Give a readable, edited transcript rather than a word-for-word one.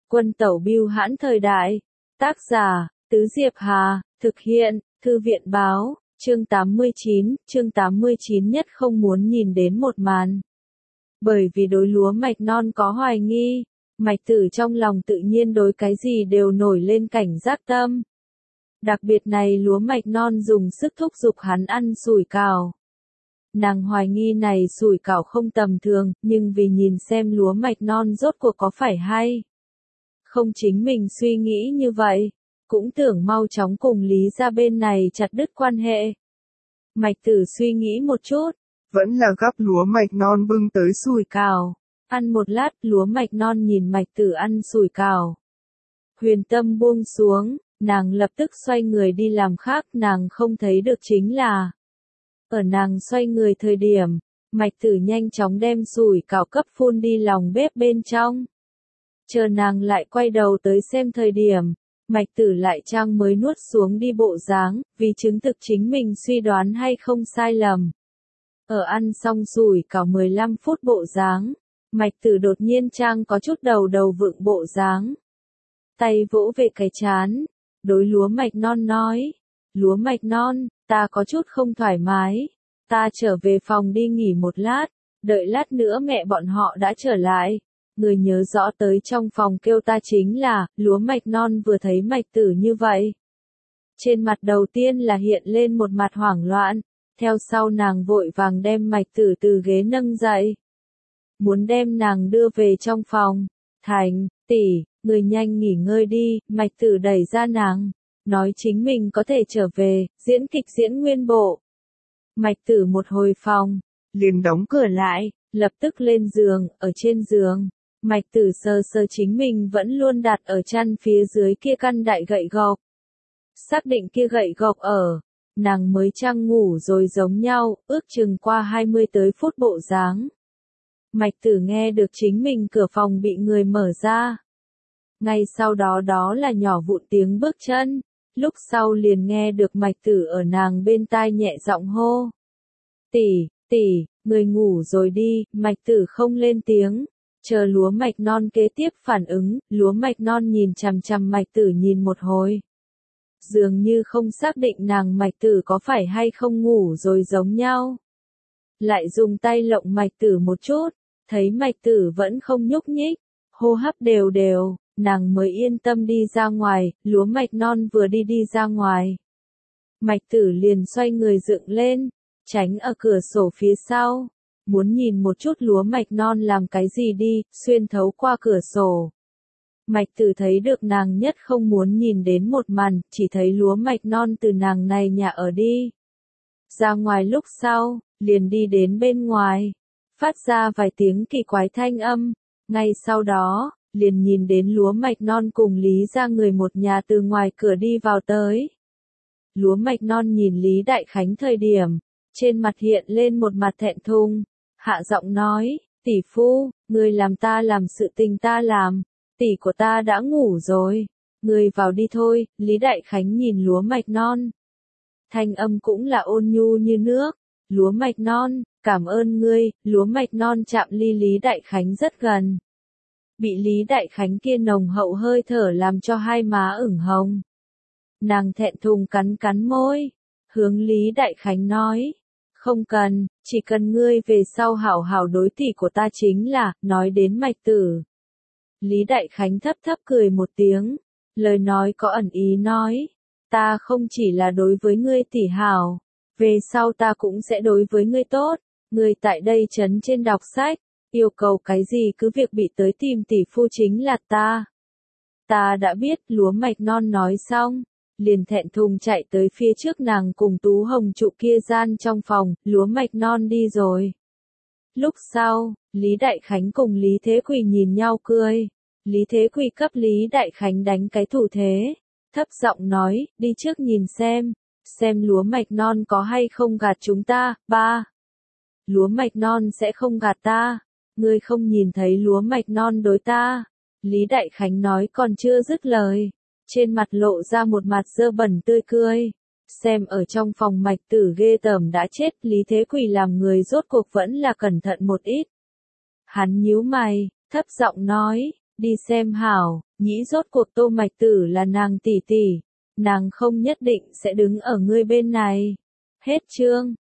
Quân tẩu bưu hãn thời đại. Tác giả, Tứ Diệp Hà, thực hiện, Thư viện báo, chương 89 nhất không muốn nhìn đến một màn. Bởi vì đối lúa mạch non có hoài nghi, Mạch Tử trong lòng tự nhiên đối cái gì đều nổi lên cảnh giác tâm. Đặc biệt này lúa mạch non dùng sức thúc giục hắn ăn sủi cảo. Nàng hoài nghi này sủi cảo không tầm thường, nhưng vì nhìn xem lúa mạch non rốt cuộc có phải hay. Không chính mình suy nghĩ như vậy, cũng tưởng mau chóng cùng Lý ra bên này chặt đứt quan hệ. Mạch Tử suy nghĩ một chút, vẫn là gắp lúa mạch non bưng tới sủi cảo. Ăn một lát, lúa mạch non nhìn Mạch Tử ăn sủi cảo. Huyền tâm buông xuống, nàng lập tức xoay người đi làm khác, nàng không thấy được chính là. Ở nàng xoay người thời điểm, Mạch Tử nhanh chóng đem sủi cảo cấp phun đi lòng bếp bên trong. Chờ nàng lại quay đầu tới xem thời điểm, Mạch Tử lại trang mới nuốt xuống đi bộ dáng, vì chứng thực chính mình suy đoán hay không sai lầm. Ở ăn xong sủi cảo 15 phút bộ dáng, Mạch Tử đột nhiên trang có chút đầu vượng bộ dáng. Tay vỗ về cái chán, đối lúa mạch non nói, lúa mạch non, ta có chút không thoải mái, ta trở về phòng đi nghỉ một lát, đợi lát nữa mẹ bọn họ đã trở lại. Người nhớ rõ tới trong phòng kêu ta chính là, lúa mạch non vừa thấy Mạch Tử như vậy. Trên mặt đầu tiên là hiện lên một mặt hoảng loạn, theo sau nàng vội vàng đem Mạch Tử từ ghế nâng dậy. Muốn đem nàng đưa về trong phòng. Thành, tỷ, người nhanh nghỉ ngơi đi, Mạch Tử đẩy ra nàng, nói chính mình có thể trở về, diễn kịch diễn nguyên bộ. Mạch Tử một hồi phòng, liền đóng cửa lại, lập tức lên giường, ở trên giường. Mạch Tử sờ sờ chính mình vẫn luôn đặt ở chăn phía dưới kia căn đại gậy gộc. Xác định kia gậy gộc ở, nàng mới chăng ngủ rồi giống nhau, ước chừng qua 20 tới phút bộ dáng. Mạch Tử nghe được chính mình cửa phòng bị người mở ra. Ngay sau đó đó là nhỏ vụn tiếng bước chân, lúc sau liền nghe được Mạch Tử ở nàng bên tai nhẹ giọng hô. Tỷ, người ngủ rồi đi, Mạch Tử không lên tiếng. Chờ lúa mạch non kế tiếp phản ứng, lúa mạch non nhìn chằm chằm Mạch Tử nhìn một hồi. Dường như không xác định nàng Mạch Tử có phải hay không ngủ rồi giống nhau. Lại dùng tay lộng Mạch Tử một chút, thấy Mạch Tử vẫn không nhúc nhích, hô hấp đều đều, nàng mới yên tâm đi ra ngoài, lúa mạch non vừa đi ra ngoài. Mạch Tử liền xoay người dựng lên, tránh ở cửa sổ phía sau. Muốn nhìn một chút lúa mạch non làm cái gì đi, xuyên thấu qua cửa sổ. Mạch Tử thấy được nàng nhất không muốn nhìn đến một màn, chỉ thấy lúa mạch non từ nàng này nhà ở đi. Ra ngoài lúc sau, liền đi đến bên ngoài, phát ra vài tiếng kỳ quái thanh âm, ngay sau đó, liền nhìn đến lúa mạch non cùng Lý ra người một nhà từ ngoài cửa đi vào tới. Lúa mạch non nhìn Lý Đại Khánh thời điểm, trên mặt hiện lên một mặt thẹn thùng. Hạ giọng nói, tỷ phu, ngươi làm ta làm sự tình ta làm, tỷ của ta đã ngủ rồi, ngươi vào đi thôi. Lý Đại Khánh nhìn lúa mạch non. Thanh âm cũng là ôn nhu như nước, lúa mạch non, cảm ơn ngươi. Lúa mạch non chạm ly Lý Đại Khánh rất gần. Bị Lý Đại Khánh kia nồng hậu hơi thở làm cho hai má ửng hồng. Nàng thẹn thùng cắn môi, hướng Lý Đại Khánh nói. Không cần, chỉ cần ngươi về sau hảo hảo đối tỷ của ta chính là, nói đến Mạch Tử. Lý Đại Khánh thấp cười một tiếng, lời nói có ẩn ý nói, ta không chỉ là đối với ngươi tỷ hảo, về sau ta cũng sẽ đối với ngươi tốt, ngươi tại đây trấn trên đọc sách, yêu cầu cái gì cứ việc bị tới tìm tỷ phu chính là ta. Ta đã biết, lúa mạch non nói xong. Liền thẹn thùng chạy tới phía trước nàng cùng Tú Hồng trụ kia gian trong phòng, lúa mạch non đi rồi. Lúc sau, Lý Đại Khánh cùng Lý Thế Quỳ nhìn nhau cười. Lý Thế Quỳ cấp Lý Đại Khánh đánh cái thủ thế, thấp giọng nói, đi trước nhìn xem lúa mạch non có hay không gạt chúng ta. Ba, lúa mạch non sẽ không gạt ta, ngươi không nhìn thấy lúa mạch non đối ta. Lý Đại Khánh nói còn chưa dứt lời. Trên mặt lộ ra một mặt dơ bẩn tươi cười. Xem ở trong phòng Mạch Tử ghê tởm đã chết, Lý Thế Quỳ làm người rốt cuộc vẫn là cẩn thận một ít. Hắn nhíu mày, thấp giọng nói, Đi xem hảo, nhĩ rốt cuộc Tô Mạch Tử là nàng tỷ tỷ, nàng không nhất định sẽ đứng ở ngươi bên này. Hết chương.